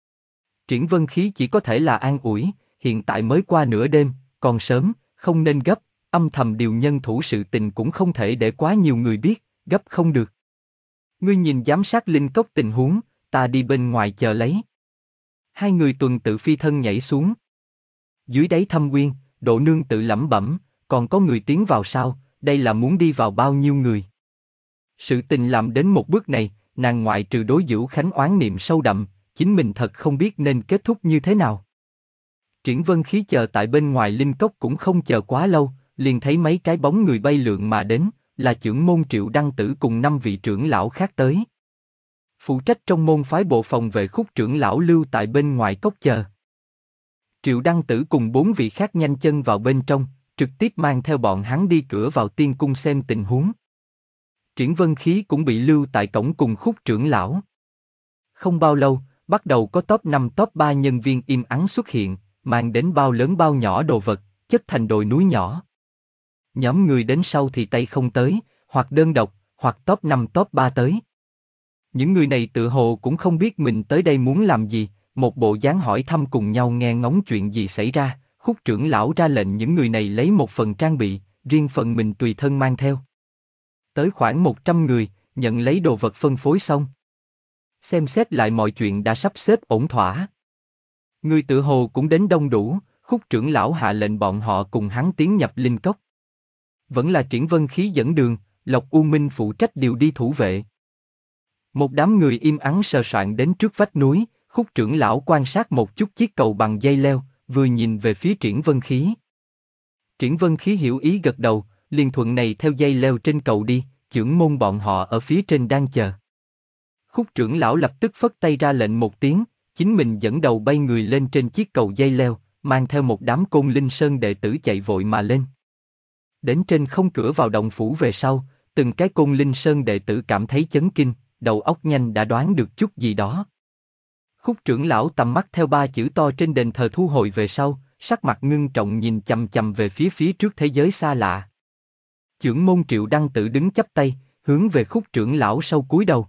Triển Vân Khí chỉ có thể là an ủi, hiện tại mới qua nửa đêm, còn sớm, không nên gấp, âm thầm điều nhân thủ sự tình cũng không thể để quá nhiều người biết, gấp không được. Ngươi nhìn giám sát linh cốc tình huống, ta đi bên ngoài chờ lấy. Hai người tuần tự phi thân nhảy xuống. Dưới đáy thâm uyên, Độ Nương tự lẩm bẩm, còn có người tiến vào sao, đây là muốn đi vào bao nhiêu người. Sự tình làm đến một bước này, nàng ngoại trừ đối Dữu Khánh oán niệm sâu đậm, chính mình thật không biết nên kết thúc như thế nào. Triển Vân Khí chờ tại bên ngoài linh cốc cũng không chờ quá lâu, liền thấy mấy cái bóng người bay lượn mà đến, là chưởng môn Triệu Đăng Tử cùng năm vị trưởng lão khác tới. Phụ trách trong môn phái bộ phòng vệ Khúc trưởng lão lưu tại bên ngoài cốc chờ. Triệu Đăng Tử cùng bốn vị khác nhanh chân vào bên trong, trực tiếp mang theo bọn hắn đi cửa vào tiên cung xem tình huống. Triển Vân Khí cũng bị lưu tại cổng cùng Khúc trưởng lão. Không bao lâu, bắt đầu có top năm top ba nhân viên im ắng xuất hiện, mang đến bao lớn bao nhỏ đồ vật, chất thành đồi núi nhỏ. Nhóm người đến sau thì tay không tới, hoặc đơn độc, hoặc top năm top ba tới. Những người này tự hồ cũng không biết mình tới đây muốn làm gì, một bộ dáng hỏi thăm cùng nhau nghe ngóng chuyện gì xảy ra, Khúc trưởng lão ra lệnh những người này lấy một phần trang bị, riêng phần mình tùy thân mang theo. Tới khoảng một trăm người, nhận lấy đồ vật phân phối xong. Xem xét lại mọi chuyện đã sắp xếp ổn thỏa. Người tự hồ cũng đến đông đủ, Khúc trưởng lão hạ lệnh bọn họ cùng hắn tiến nhập linh cốc. Vẫn là Triển Vân Khí dẫn đường, Lộc U Minh phụ trách điều đi thủ vệ. Một đám người im ắng sờ soạn đến trước vách núi, Khúc trưởng lão quan sát một chút chiếc cầu bằng dây leo, vừa nhìn về phía Triển Vân Khí. Triển Vân Khí hiểu ý gật đầu, liền thuận này theo dây leo trên cầu đi, chưởng môn bọn họ ở phía trên đang chờ. Khúc trưởng lão lập tức phất tay ra lệnh một tiếng, chính mình dẫn đầu bay người lên trên chiếc cầu dây leo, mang theo một đám Côn Linh Sơn đệ tử chạy vội mà lên. Đến trên không cửa vào động phủ về sau, từng cái Côn Linh Sơn đệ tử cảm thấy chấn kinh, đầu óc nhanh đã đoán được chút gì đó. Khúc trưởng lão tầm mắt theo ba chữ to trên đền thờ thu hồi về sau, sắc mặt ngưng trọng nhìn chằm chằm về phía phía trước thế giới xa lạ. Chưởng môn Triệu Đăng Tử đứng chắp tay, hướng về Khúc trưởng lão sau cúi đầu.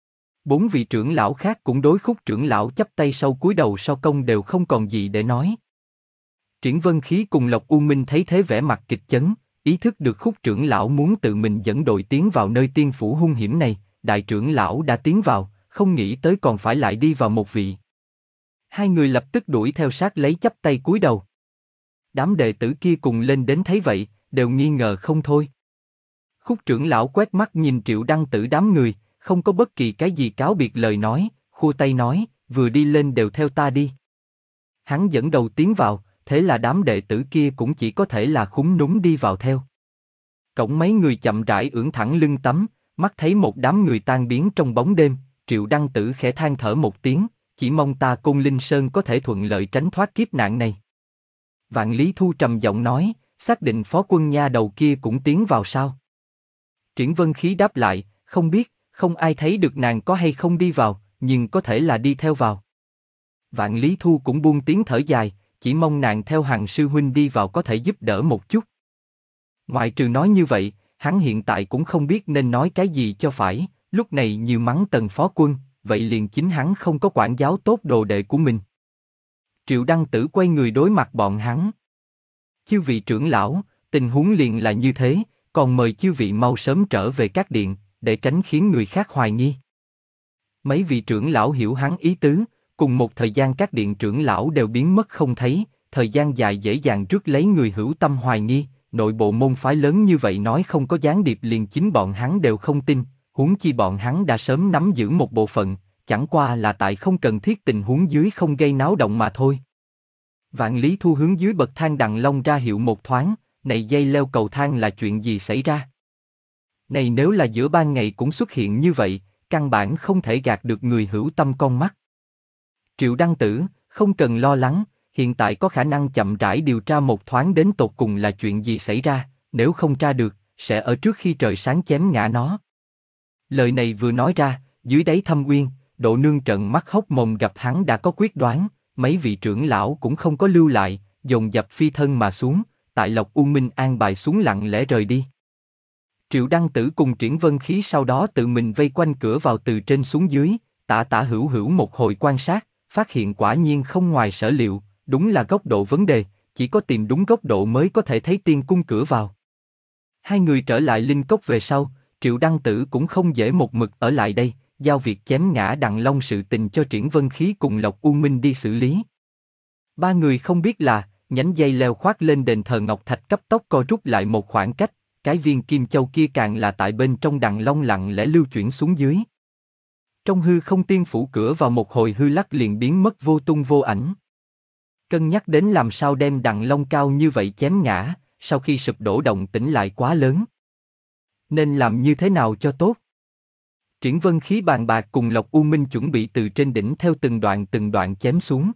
Bốn vị trưởng lão khác cũng đối Khúc trưởng lão chắp tay sau cúi đầu sau công đều không còn gì để nói. Triển Vân Khí cùng Lộc U Minh thấy thế vẻ mặt kịch chấn, ý thức được Khúc trưởng lão muốn tự mình dẫn đội tiến vào nơi tiên phủ hung hiểm này, đại trưởng lão đã tiến vào, không nghĩ tới còn phải lại đi vào một vị. Hai người lập tức đuổi theo sát lấy chắp tay cúi đầu. Đám đệ tử kia cùng lên đến thấy vậy, đều nghi ngờ không thôi. Khúc trưởng lão quét mắt nhìn Triệu Đăng Tử đám người, không có bất kỳ cái gì cáo biệt lời nói, khua tay nói, vừa đi lên đều theo ta đi. Hắn dẫn đầu tiến vào, thế là đám đệ tử kia cũng chỉ có thể là khúm núm đi vào theo. Cổng mấy người chậm rãi ưỡn thẳng lưng tấm, mắt thấy một đám người tan biến trong bóng đêm, Triệu Đăng Tử khẽ than thở một tiếng, chỉ mong ta Côn Linh Sơn có thể thuận lợi tránh thoát kiếp nạn này. Vạn Lý Thu trầm giọng nói, xác định phó quân nha đầu kia cũng tiến vào sao? Triển Vân Khí đáp lại, không biết, không ai thấy được nàng có hay không đi vào, nhưng có thể là đi theo vào. Vạn Lý Thu cũng buông tiếng thở dài, chỉ mong nàng theo Hằng sư huynh đi vào có thể giúp đỡ một chút. Ngoại trừ nói như vậy, hắn hiện tại cũng không biết nên nói cái gì cho phải, lúc này như mắng Tần phó quân, vậy liền chính hắn không có quản giáo tốt đồ đệ của mình. Triệu Đăng Tử quay người đối mặt bọn hắn. Chư vị trưởng lão, tình huống liền là như thế, còn mời chư vị mau sớm trở về các điện, để tránh khiến người khác hoài nghi. Mấy vị trưởng lão hiểu hắn ý tứ, cùng một thời gian các điện trưởng lão đều biến mất không thấy, thời gian dài dễ dàng rước lấy người hữu tâm hoài nghi, nội bộ môn phái lớn như vậy nói không có gián điệp liền chính bọn hắn đều không tin, huống chi bọn hắn đã sớm nắm giữ một bộ phận, chẳng qua là tại không cần thiết tình huống dưới không gây náo động mà thôi. Vạn Lý Thu hướng dưới bậc thang Đằng Long ra hiệu một thoáng, này dây leo cầu thang là chuyện gì xảy ra? Này nếu là giữa ban ngày cũng xuất hiện như vậy, căn bản không thể gạt được người hữu tâm con mắt. Triệu Đăng Tử, không cần lo lắng, hiện tại có khả năng chậm rãi điều tra một thoáng đến tột cùng là chuyện gì xảy ra, nếu không tra được, sẽ ở trước khi trời sáng chém ngã nó. Lời này vừa nói ra, dưới đáy Thâm Uyên, Độ Nương trợn mắt hốc mồm gặp hắn đã có quyết đoán, mấy vị trưởng lão cũng không có lưu lại, dồn dập phi thân mà xuống, tại Lộc U Minh an bài xuống lặng lẽ rời đi. Triệu Đăng Tử cùng Triển Vân Khí sau đó tự mình vây quanh cửa vào từ trên xuống dưới, tả tả hữu hữu một hồi quan sát, phát hiện quả nhiên không ngoài sở liệu, đúng là góc độ vấn đề, chỉ có tìm đúng góc độ mới có thể thấy tiên cung cửa vào. Hai người trở lại Linh Cốc về sau, Triệu Đăng Tử cũng không dễ một mực ở lại đây, giao việc chém ngã Đằng Long sự tình cho Triển Vân Khí cùng Lộc U Minh đi xử lý. Ba người không biết là, nhánh dây leo khoác lên đền thờ Ngọc Thạch cấp tốc co rút lại một khoảng cách, cái viên kim châu kia càng là tại bên trong Đằng Long lặng lẽ lưu chuyển xuống dưới. Trong hư không tiên phủ cửa vào một hồi hư lắc liền biến mất vô tung vô ảnh. Cân nhắc đến làm sao đem Đằng Long cao như vậy chém ngã, sau khi sụp đổ động tĩnh lại quá lớn. Nên làm như thế nào cho tốt? Triển Vân Khí bàn bạc cùng Lộc U Minh chuẩn bị từ trên đỉnh theo từng đoạn từng đoạn chém xuống.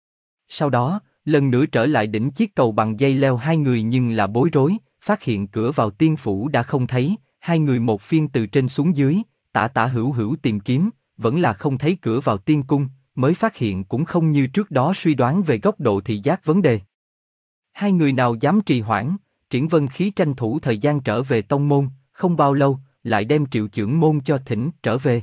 Sau đó, lần nữa trở lại đỉnh chiếc cầu bằng dây leo hai người nhưng là bối rối, phát hiện cửa vào tiên phủ đã không thấy, hai người một phiên từ trên xuống dưới, tả tả hữu hữu tìm kiếm, vẫn là không thấy cửa vào tiên cung, mới phát hiện cũng không như trước đó suy đoán về góc độ thị giác vấn đề. Hai người nào dám trì hoãn, Triển Vân Khí tranh thủ thời gian trở về tông môn, không bao lâu, lại đem Triệu Chưởng Môn cho thỉnh trở về.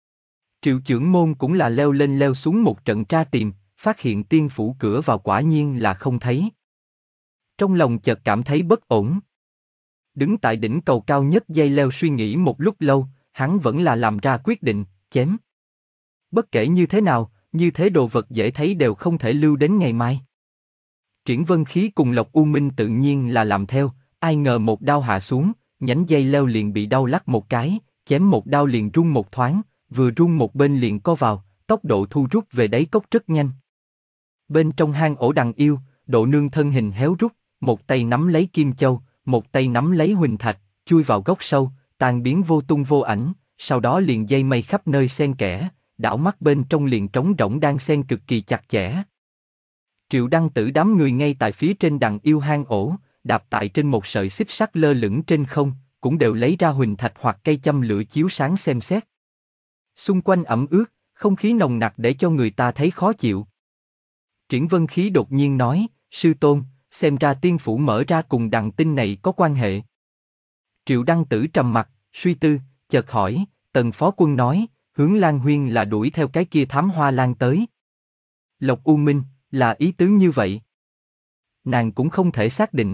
Triệu Chưởng Môn cũng là leo lên leo xuống một trận tra tìm, phát hiện tiên phủ cửa vào quả nhiên là không thấy. Trong lòng chợt cảm thấy bất ổn. Đứng tại đỉnh cầu cao nhất dây leo suy nghĩ một lúc lâu, hắn vẫn là làm ra quyết định, chém. Bất kể như thế nào, như thế đồ vật dễ thấy đều không thể lưu đến ngày mai. Triển Vân Khí cùng Lộc U Minh tự nhiên là làm theo, ai ngờ một đao hạ xuống, nhánh dây leo liền bị đau lắc một cái, chém một đao liền rung một thoáng, vừa rung một bên liền co vào, tốc độ thu rút về đáy cốc rất nhanh. Bên trong hang ổ Đằng Yêu, Độ Nương thân hình héo rút, một tay nắm lấy kim châu, một tay nắm lấy huỳnh thạch, chui vào góc sâu, tan biến vô tung vô ảnh, sau đó liền dây mây khắp nơi xen kẽ, đảo mắt bên trong liền trống rỗng đang xen cực kỳ chặt chẽ. Triệu Đăng Tử đám người ngay tại phía trên Đằng Yêu hang ổ, đạp tại trên một sợi xích sắt lơ lửng trên không, cũng đều lấy ra huỳnh thạch hoặc cây châm lửa chiếu sáng xem xét. Xung quanh ẩm ướt, không khí nồng nặc để cho người ta thấy khó chịu. Triển Vân Khí đột nhiên nói, sư tôn, xem ra tiên phủ mở ra cùng đằng tinh này có quan hệ. Triệu Đăng Tử trầm mặt, suy tư, chợt hỏi, Tần phó quân nói, Hướng Lan Huyên là đuổi theo cái kia thám hoa lan tới. Lộc U Minh, là ý tứ như vậy. Nàng cũng không thể xác định.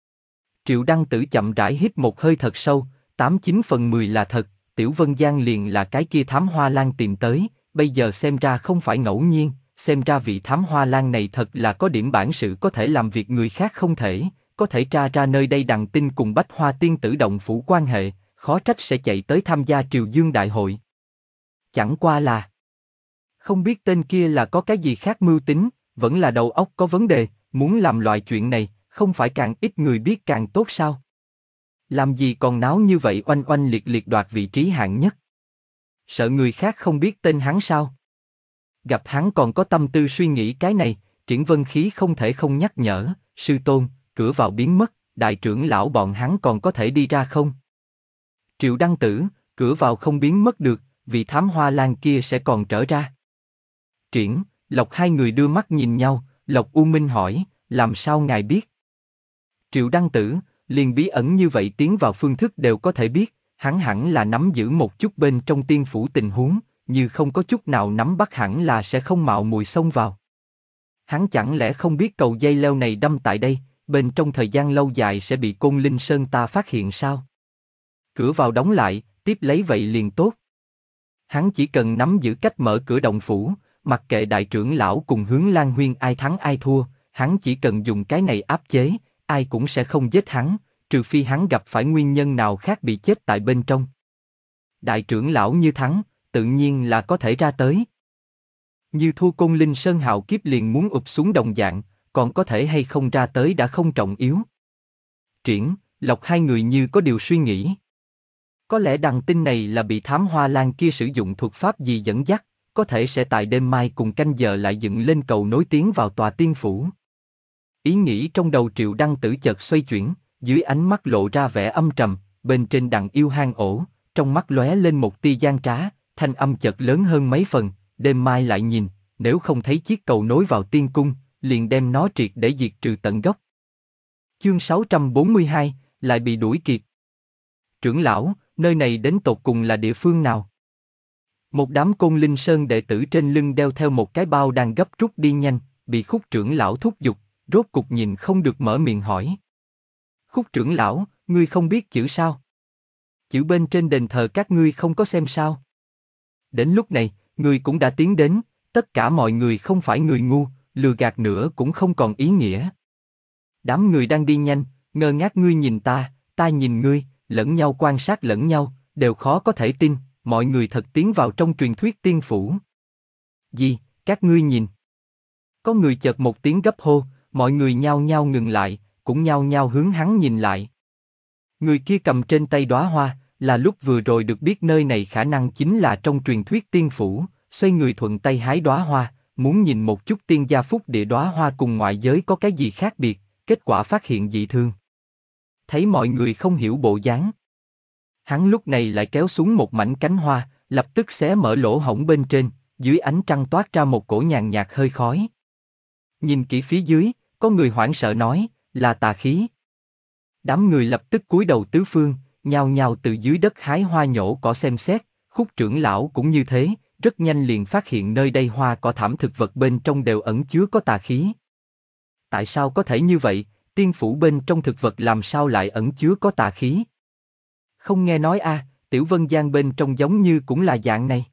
Triệu Đăng Tử chậm rãi hít một hơi thật sâu, tám chín phần mười là thật, Tiểu Vân Giang liền là cái kia thám hoa lan tìm tới, bây giờ xem ra không phải ngẫu nhiên, xem ra vị thám hoa lan này thật là có điểm bản sự có thể làm việc người khác không thể, có thể tra ra nơi đây đằng tinh cùng Bách Hoa Tiên Tử động phủ quan hệ, khó trách sẽ chạy tới tham gia Triều Dương Đại hội. Chẳng qua là, không biết tên kia là có cái gì khác mưu tính, vẫn là đầu óc có vấn đề, muốn làm loại chuyện này, không phải càng ít người biết càng tốt sao? Làm gì còn náo như vậy oanh oanh liệt liệt đoạt vị trí hạng nhất? Sợ người khác không biết tên hắn sao? Gặp hắn còn có tâm tư suy nghĩ cái này, Triển Vân Khí không thể không nhắc nhở, sư tôn, cửa vào biến mất, đại trưởng lão bọn hắn còn có thể đi ra không? Triệu Đăng Tử, cửa vào không biến mất được, vị thám hoa lan kia sẽ còn trở ra. Triển, Lộc hai người đưa mắt nhìn nhau, Lộc U Minh hỏi, làm sao ngài biết? Triệu Đăng Tử, liền bí ẩn như vậy tiến vào phương thức đều có thể biết, hắn hẳn là nắm giữ một chút bên trong tiên phủ tình huống, như không có chút nào nắm bắt hẳn là sẽ không mạo muội xông vào. Hắn chẳng lẽ không biết cầu dây leo này đâm tại đây, bên trong thời gian lâu dài sẽ bị Côn Linh Sơn ta phát hiện sao? Cửa vào đóng lại, tiếp lấy vậy liền tốt. Hắn chỉ cần nắm giữ cách mở cửa động phủ, mặc kệ đại trưởng lão cùng Hướng Lan Huyên ai thắng ai thua, hắn chỉ cần dùng cái này áp chế, ai cũng sẽ không giết hắn, trừ phi hắn gặp phải nguyên nhân nào khác bị chết tại bên trong. Đại trưởng lão như thắng, tự nhiên là có thể ra tới. Như thua Côn Linh Sơn hạo kiếp liền muốn ụp xuống đồng dạng, còn có thể hay không ra tới đã không trọng yếu. Triển, Lộc hai người như có điều suy nghĩ. Có lẽ đằng tin này là bị thám hoa lan kia sử dụng thuật pháp gì dẫn dắt, có thể sẽ tại đêm mai cùng canh giờ lại dựng lên cầu nối tiến vào tòa tiên phủ. Ý nghĩ trong đầu Triệu Đăng Tử chợt xoay chuyển, dưới ánh mắt lộ ra vẻ âm trầm, bên trên đằng yêu hang ổ, trong mắt lóe lên một tia gian trá, thanh âm chợt lớn hơn mấy phần, đêm mai lại nhìn, nếu không thấy chiếc cầu nối vào tiên cung, liền đem nó triệt để diệt trừ tận gốc. Chương sáu trăm bốn mươi hai, lại bị đuổi kịp. Trưởng lão, nơi này đến tột cùng là địa phương nào? Một đám Côn Linh Sơn đệ tử trên lưng đeo theo một cái bao đang gấp rút đi nhanh, bị Khúc trưởng lão thúc giục, rốt cục nhìn không được mở miệng hỏi. Khúc trưởng lão, ngươi không biết chữ sao? Chữ bên trên đền thờ các ngươi không có xem sao? Đến lúc này, ngươi cũng đã tiến đến, tất cả mọi người không phải người ngu, lừa gạt nữa cũng không còn ý nghĩa. Đám người đang đi nhanh, ngơ ngác ngươi nhìn ta, ta nhìn ngươi, lẫn nhau quan sát lẫn nhau, đều khó có thể tin, mọi người thật tiến vào trong truyền thuyết tiên phủ. Gì, các ngươi nhìn. Có người chợt một tiếng gấp hô, mọi người nhao nhao ngừng lại, cũng nhao nhao hướng hắn nhìn lại. Người kia cầm trên tay đóa hoa, là lúc vừa rồi được biết nơi này khả năng chính là trong truyền thuyết tiên phủ, xoay người thuận tay hái đóa hoa, muốn nhìn một chút tiên gia phúc địa đóa hoa cùng ngoại giới có cái gì khác biệt, kết quả phát hiện dị thường. Thấy mọi người không hiểu bộ dáng, hắn lúc này lại kéo xuống một mảnh cánh hoa, lập tức xé mở lỗ hổng bên trên, dưới ánh trăng toát ra một cổ nhàn nhạt hơi khói. Nhìn kỹ phía dưới, có người hoảng sợ nói, là tà khí. Đám người lập tức cúi đầu tứ phương, nhao nhao từ dưới đất hái hoa nhổ cỏ xem xét, Khúc trưởng lão cũng như thế, rất nhanh liền phát hiện nơi đây hoa cỏ thảm thực vật bên trong đều ẩn chứa có tà khí. Tại sao có thể như vậy, tiên phủ bên trong thực vật làm sao lại ẩn chứa có tà khí? Không nghe nói a, à, Tiểu Vân Giang bên trong giống như cũng là dạng này.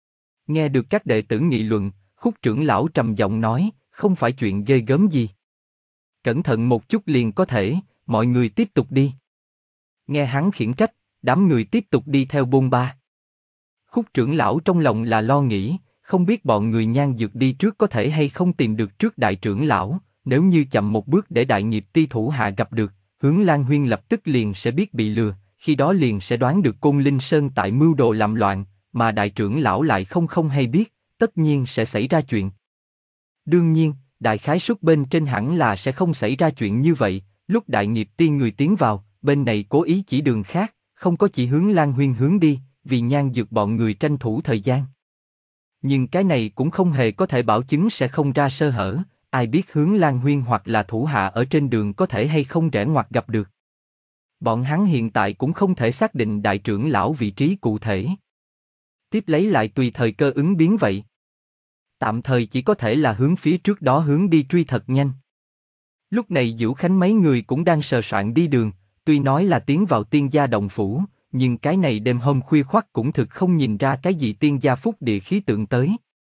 Nghe được các đệ tử nghị luận, Khúc trưởng lão trầm giọng nói, không phải chuyện ghê gớm gì. Cẩn thận một chút liền có thể, mọi người tiếp tục đi. Nghe hắn khiển trách, đám người tiếp tục đi theo bôn ba. Khúc trưởng lão trong lòng là lo nghĩ, không biết bọn người Nhan Dược đi trước có thể hay không tìm được trước đại trưởng lão, nếu như chậm một bước để đại nghiệp ti thủ hạ gặp được, Hướng Lan Huyên lập tức liền sẽ biết bị lừa, khi đó liền sẽ đoán được Côn Linh Sơn tại mưu đồ làm loạn, mà đại trưởng lão lại không không hay biết, tất nhiên sẽ xảy ra chuyện. Đương nhiên, đại khái suất bên trên hẳn là sẽ không xảy ra chuyện như vậy, lúc đại nghiệp ti người tiến vào, bên này cố ý chỉ đường khác, không có chỉ Hướng Lan Huyên hướng đi, vì Nhan Dược bọn người tranh thủ thời gian. Nhưng cái này cũng không hề có thể bảo chứng sẽ không ra sơ hở, ai biết Hướng Lan Huyên hoặc là thủ hạ ở trên đường có thể hay không rẽ ngoặt gặp được. Bọn hắn hiện tại cũng không thể xác định đại trưởng lão vị trí cụ thể. Tiếp lấy lại tùy thời cơ ứng biến vậy. Tạm thời chỉ có thể là hướng phía trước đó hướng đi truy thật nhanh. Lúc này Dữu Khánh mấy người cũng đang sờ soạn đi đường, tuy nói là tiến vào tiên gia động phủ, nhưng cái này đêm hôm khuya khoắt cũng thực không nhìn ra cái gì tiên gia phúc địa khí tượng tới.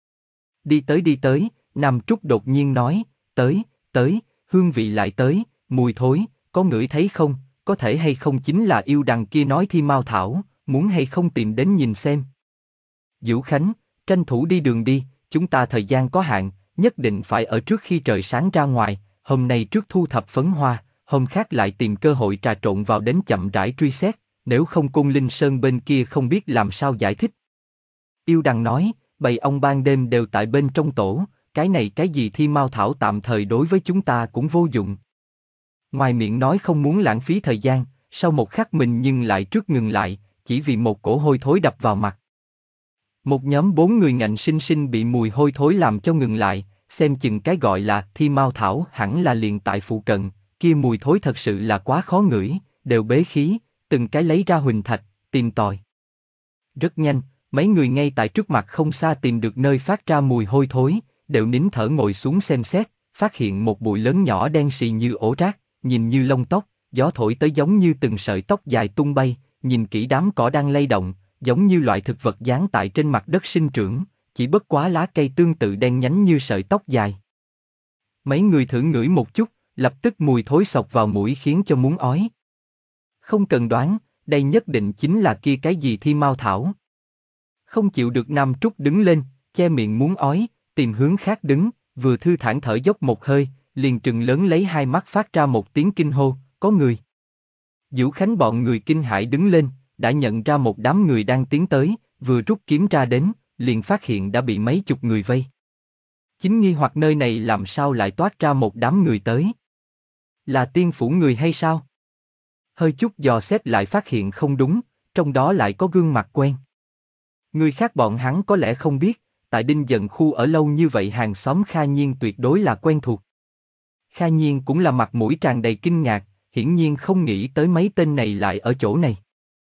Đi tới đi tới, Nam Trúc đột nhiên nói, tới, tới, hương vị lại tới, mùi thối, có ngửi thấy không, có thể hay không chính là yêu đằng kia nói thi mao thảo, muốn hay không tìm đến nhìn xem. Dữu Khánh, tranh thủ đi đường đi, chúng ta thời gian có hạn, nhất định phải ở trước khi trời sáng ra ngoài, hôm nay trước thu thập phấn hoa, hôm khác lại tìm cơ hội trà trộn vào đến chậm rãi truy xét, nếu không Côn Linh Sơn bên kia không biết làm sao giải thích. Yêu đằng nói, bầy ông ban đêm đều tại bên trong tổ, cái này cái gì thi mao thảo tạm thời đối với chúng ta cũng vô dụng. Ngoài miệng nói không muốn lãng phí thời gian, sau một khắc mình nhưng lại trước ngừng lại, chỉ vì một cổ hôi thối đập vào mặt. Một nhóm bốn người ngạnh sinh sinh bị mùi hôi thối làm cho ngừng lại, xem chừng cái gọi là thi mao thảo hẳn là liền tại phụ cận, kia mùi thối thật sự là quá khó ngửi, đều bế khí, từng cái lấy ra huỳnh thạch, tìm tòi. Rất nhanh, mấy người ngay tại trước mặt không xa tìm được nơi phát ra mùi hôi thối, đều nín thở ngồi xuống xem xét, phát hiện một bụi lớn nhỏ đen xì như ổ rác, nhìn như lông tóc, gió thổi tới giống như từng sợi tóc dài tung bay, nhìn kỹ đám cỏ đang lay động, giống như loại thực vật dán tại trên mặt đất sinh trưởng, chỉ bất quá lá cây tương tự đen nhánh như sợi tóc dài. Mấy người thử ngửi một chút, lập tức mùi thối xộc vào mũi khiến cho muốn ói. Không cần đoán, đây nhất định chính là kia cái gì thi mao thảo. Không chịu được Nam Trúc đứng lên, che miệng muốn ói, tìm hướng khác đứng, vừa thư thản thở dốc một hơi, liền trừng lớn lấy hai mắt phát ra một tiếng kinh hô, có người. Vũ Khánh bọn người kinh hãi đứng lên, đã nhận ra một đám người đang tiến tới, vừa rút kiếm ra đến, liền phát hiện đã bị mấy chục người vây. Chính nghi hoặc nơi này làm sao lại toát ra một đám người tới. Là tiên phủ người hay sao? Hơi chút dò xét lại phát hiện không đúng, trong đó lại có gương mặt quen. Người khác bọn hắn có lẽ không biết, tại Đinh Dần khu ở lâu như vậy hàng xóm Kha Nhiên tuyệt đối là quen thuộc. Kha Nhiên cũng là mặt mũi tràn đầy kinh ngạc, hiển nhiên không nghĩ tới mấy tên này lại ở chỗ này.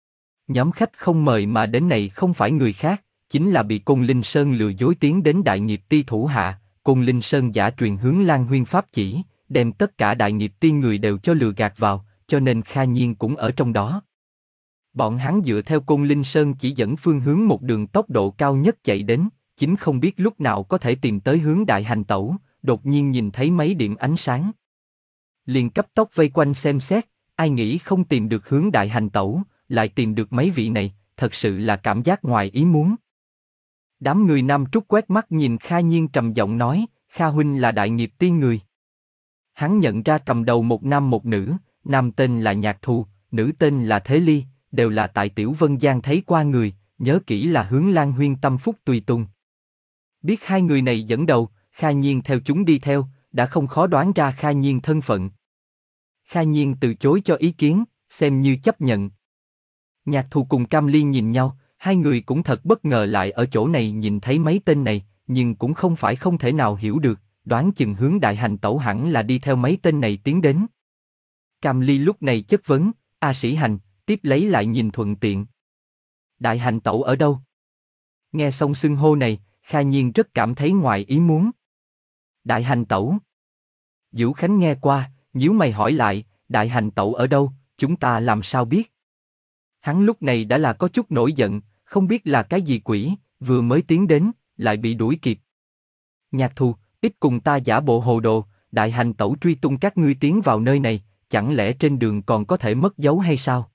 Nhóm khách không mời mà đến này không phải người khác, chính là bị Côn Linh Sơn lừa dối tiến đến Đại Nghiệp Ti thủ hạ, Côn Linh Sơn giả truyền hướng Lan Huyên pháp chỉ, đem tất cả Đại Nghiệp Ti người đều cho lừa gạt vào, cho nên Kha Nhiên cũng ở trong đó. Bọn hắn dựa theo Côn Linh Sơn chỉ dẫn phương hướng một đường tốc độ cao nhất chạy đến, chính không biết lúc nào có thể tìm tới hướng Đại Hành Tẩu, đột nhiên nhìn thấy mấy điểm ánh sáng. Liền cấp tốc vây quanh xem xét, ai nghĩ không tìm được hướng Đại Hành Tẩu, lại tìm được mấy vị này, thật sự là cảm giác ngoài ý muốn. Đám người Nam Trúc quét mắt nhìn Kha Nhiên trầm giọng nói, Kha huynh là Đại Nghiệp Ti người. Hắn nhận ra cầm đầu một nam một nữ, nam tên là Nhạc Thù, nữ tên là Thế Ly, đều là tại Tiểu Vân Giang thấy qua người, nhớ kỹ là hướng Lan Huyên tâm phúc tùy tùng. Biết hai người này dẫn đầu, Kha Nhiên theo chúng đi theo, đã không khó đoán ra Kha Nhiên thân phận. Kha Nhiên từ chối cho ý kiến, xem như chấp nhận. Nhạc Thù cùng Cam Ly nhìn nhau, hai người cũng thật bất ngờ lại ở chỗ này nhìn thấy mấy tên này, nhưng cũng không phải không thể nào hiểu được, đoán chừng hướng Đại Hành Tẩu hẳn là đi theo mấy tên này tiến đến. Cam Ly lúc này chất vấn, A Sĩ Hành, tiếp lấy lại nhìn thuận tiện. Đại Hành Tẩu ở đâu? Nghe xong xưng hô này, Kha Nhiên rất cảm thấy ngoài ý muốn. Đại Hành Tẩu. Vũ Khánh nghe qua, nhíu mày hỏi lại, Đại Hành Tẩu ở đâu, chúng ta làm sao biết? Hắn lúc này đã là có chút nổi giận, không biết là cái gì quỷ, vừa mới tiến đến, lại bị đuổi kịp. Nhạc Thù, ít cùng ta giả bộ hồ đồ, Đại Hành Tẩu truy tung các ngươi tiến vào nơi này, chẳng lẽ trên đường còn có thể mất dấu hay sao?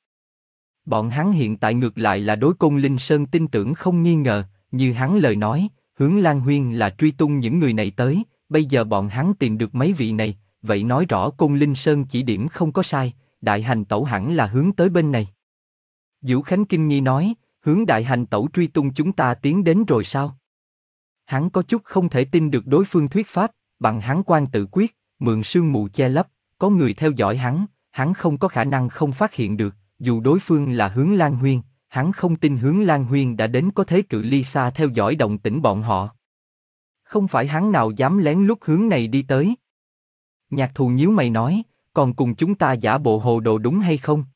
Bọn hắn hiện tại ngược lại là đối Côn Linh Sơn tin tưởng không nghi ngờ, như hắn lời nói, hướng Lan Huyên là truy tung những người này tới, bây giờ bọn hắn tìm được mấy vị này, vậy nói rõ Côn Linh Sơn chỉ điểm không có sai, Đại Hành Tẩu hẳn là hướng tới bên này. Vũ Khánh kinh nghi nói, hướng Đại Hành Tẩu truy tung chúng ta tiến đến rồi sao? Hắn có chút không thể tin được đối phương thuyết pháp, bằng hắn quan tự quyết, mượn sương mù che lấp, có người theo dõi hắn, hắn không có khả năng không phát hiện được, dù đối phương là hướng Lan Huyên, hắn không tin hướng Lan Huyên đã đến có thế cự ly xa theo dõi động tĩnh bọn họ. Không phải hắn nào dám lén lút hướng này đi tới. Nhạc Thù nhíu mày nói, còn cùng chúng ta giả bộ hồ đồ đúng hay không?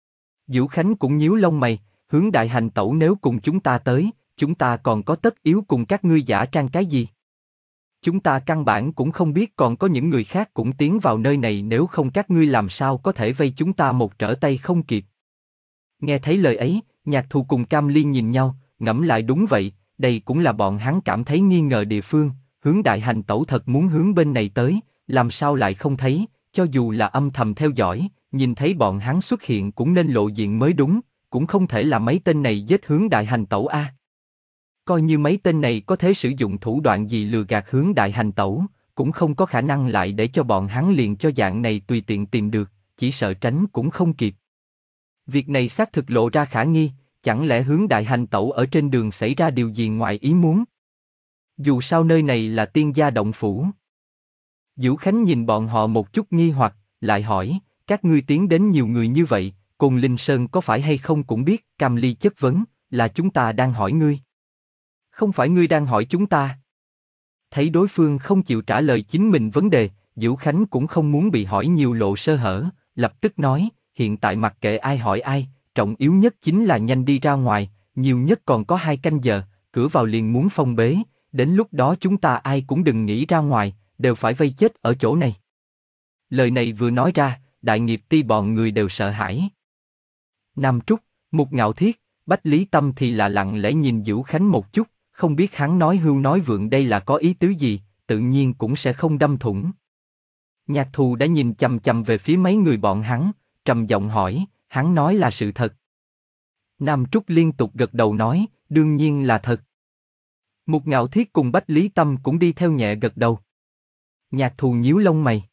Vũ Khánh cũng nhíu lông mày, hướng Đại Hành Tẩu nếu cùng chúng ta tới, chúng ta còn có tất yếu cùng các ngươi giả trang cái gì? Chúng ta căn bản cũng không biết còn có những người khác cũng tiến vào nơi này, nếu không các ngươi làm sao có thể vây chúng ta một trở tay không kịp. Nghe thấy lời ấy, Nhạc Thù cùng Cam Ly nhìn nhau, ngẫm lại đúng vậy, đây cũng là bọn hắn cảm thấy nghi ngờ địa phương, hướng Đại Hành Tẩu thật muốn hướng bên này tới, làm sao lại không thấy, cho dù là âm thầm theo dõi, nhìn thấy bọn hắn xuất hiện cũng nên lộ diện mới đúng, cũng không thể là mấy tên này giết hướng Đại Hành Tẩu a. Coi như mấy tên này có thể sử dụng thủ đoạn gì lừa gạt hướng Đại Hành Tẩu, cũng không có khả năng lại để cho bọn hắn liền cho dạng này tùy tiện tìm được, chỉ sợ tránh cũng không kịp. Việc này xác thực lộ ra khả nghi, chẳng lẽ hướng Đại Hành Tẩu ở trên đường xảy ra điều gì ngoài ý muốn? Dù sao nơi này là tiên gia động phủ. Vũ Khánh nhìn bọn họ một chút nghi hoặc, lại hỏi, các ngươi tiến đến nhiều người như vậy, Côn Linh Sơn có phải hay không cũng biết, Cam Ly chất vấn, là chúng ta đang hỏi ngươi. Không phải ngươi đang hỏi chúng ta. Thấy đối phương không chịu trả lời chính mình vấn đề, Dữu Khánh cũng không muốn bị hỏi nhiều lộ sơ hở, lập tức nói, hiện tại mặc kệ ai hỏi ai, trọng yếu nhất chính là nhanh đi ra ngoài, nhiều nhất còn có hai canh giờ, cửa vào liền muốn phong bế, đến lúc đó chúng ta ai cũng đừng nghĩ ra ngoài, đều phải vây chết ở chỗ này. Lời này vừa nói ra, Đại Nghiệp Ti bọn người đều sợ hãi. Nam Trúc, Mục Ngạo Thiết, Bách Lý Tâm thì là lặng lẽ nhìn Dữu Khánh một chút, không biết hắn nói hưu nói vượng đây là có ý tứ gì, tự nhiên cũng sẽ không đâm thủng. Nhạc Thù đã nhìn chằm chằm về phía mấy người bọn hắn, trầm giọng hỏi, hắn nói là sự thật. Nam Trúc liên tục gật đầu nói, đương nhiên là thật. Mục Ngạo Thiết cùng Bách Lý Tâm cũng đi theo nhẹ gật đầu. Nhạc Thù nhíu lông mày.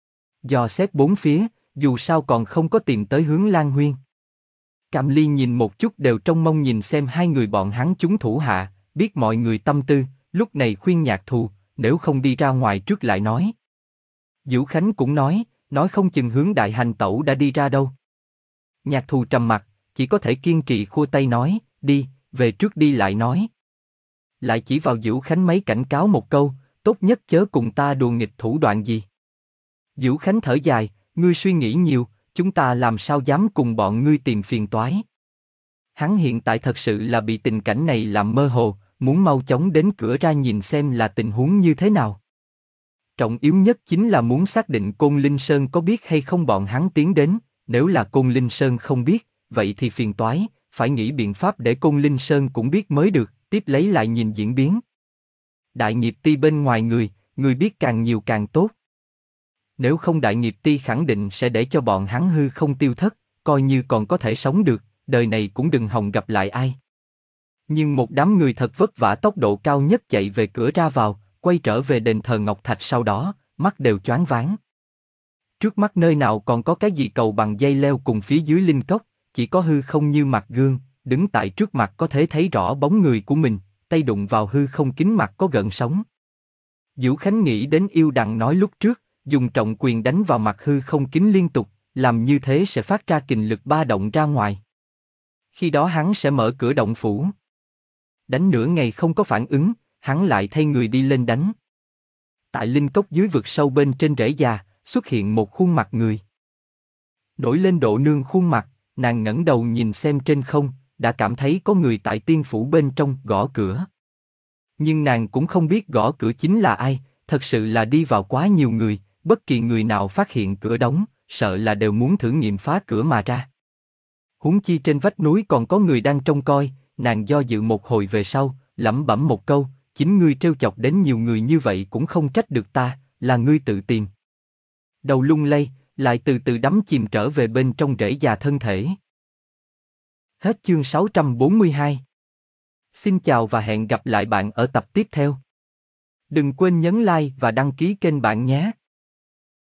Dò xét bốn phía, dù sao còn không có tìm tới hướng Lan Huyên. Cam Ly nhìn một chút đều trông mong nhìn xem hai người bọn hắn chúng thủ hạ, biết mọi người tâm tư, lúc này khuyên Nhạc Thù, nếu không đi ra ngoài trước lại nói. Dữu Khánh cũng nói, nói không chừng hướng Đại Hành Tẩu đã đi ra đâu. Nhạc Thù trầm mặt, chỉ có thể kiên trì khua tay nói, đi, về trước đi lại nói. Lại chỉ vào Dữu Khánh mấy cảnh cáo một câu, tốt nhất chớ cùng ta đùa nghịch thủ đoạn gì. Dữu Khánh thở dài, ngươi suy nghĩ nhiều, chúng ta làm sao dám cùng bọn ngươi tìm phiền toái. Hắn hiện tại thật sự là bị tình cảnh này làm mơ hồ, muốn mau chóng đến cửa ra nhìn xem là tình huống như thế nào. Trọng yếu nhất chính là muốn xác định Côn Linh Sơn có biết hay không bọn hắn tiến đến, nếu là Côn Linh Sơn không biết, vậy thì phiền toái, phải nghĩ biện pháp để Côn Linh Sơn cũng biết mới được, tiếp lấy lại nhìn diễn biến. Đại Nghiệp Ti bên ngoài người, người biết càng nhiều càng tốt. Nếu không Đại Nghiệp Ti khẳng định sẽ để cho bọn hắn hư không tiêu thất, coi như còn có thể sống được, đời này cũng đừng hòng gặp lại ai. Nhưng một đám người thật vất vả tốc độ cao nhất chạy về cửa ra vào, quay trở về đền thờ Ngọc Thạch sau đó, mắt đều choáng váng. Trước mắt nơi nào còn có cái gì cầu bằng dây leo cùng phía dưới linh cốc, chỉ có hư không như mặt gương, đứng tại trước mặt có thể thấy rõ bóng người của mình, tay đụng vào hư không kính mặt có gợn sóng. Dữu Khánh nghĩ đến yêu đằng nói lúc trước, dùng trọng quyền đánh vào mặt hư không kính liên tục, làm như thế sẽ phát ra kình lực ba động ra ngoài. Khi đó hắn sẽ mở cửa động phủ. Đánh nửa ngày không có phản ứng, hắn lại thay người đi lên đánh. Tại linh cốc dưới vực sâu bên trên rễ già, xuất hiện một khuôn mặt người. Nổi lên độ nương khuôn mặt, nàng ngẩng đầu nhìn xem trên không, đã cảm thấy có người tại tiên phủ bên trong gõ cửa. Nhưng nàng cũng không biết gõ cửa chính là ai, thật sự là đi vào quá nhiều người, bất kỳ người nào phát hiện cửa đóng, sợ là đều muốn thử nghiệm phá cửa mà ra. Huống chi trên vách núi còn có người đang trông coi, nàng do dự một hồi về sau, lẩm bẩm một câu, chính ngươi trêu chọc đến nhiều người như vậy cũng không trách được ta, là ngươi tự tìm. Đầu lung lay, lại từ từ đắm chìm trở về bên trong rễ già thân thể. Hết chương sáu trăm bốn mươi hai. Xin chào và hẹn gặp lại bạn ở tập tiếp theo. Đừng quên nhấn like và đăng ký kênh bạn nhé.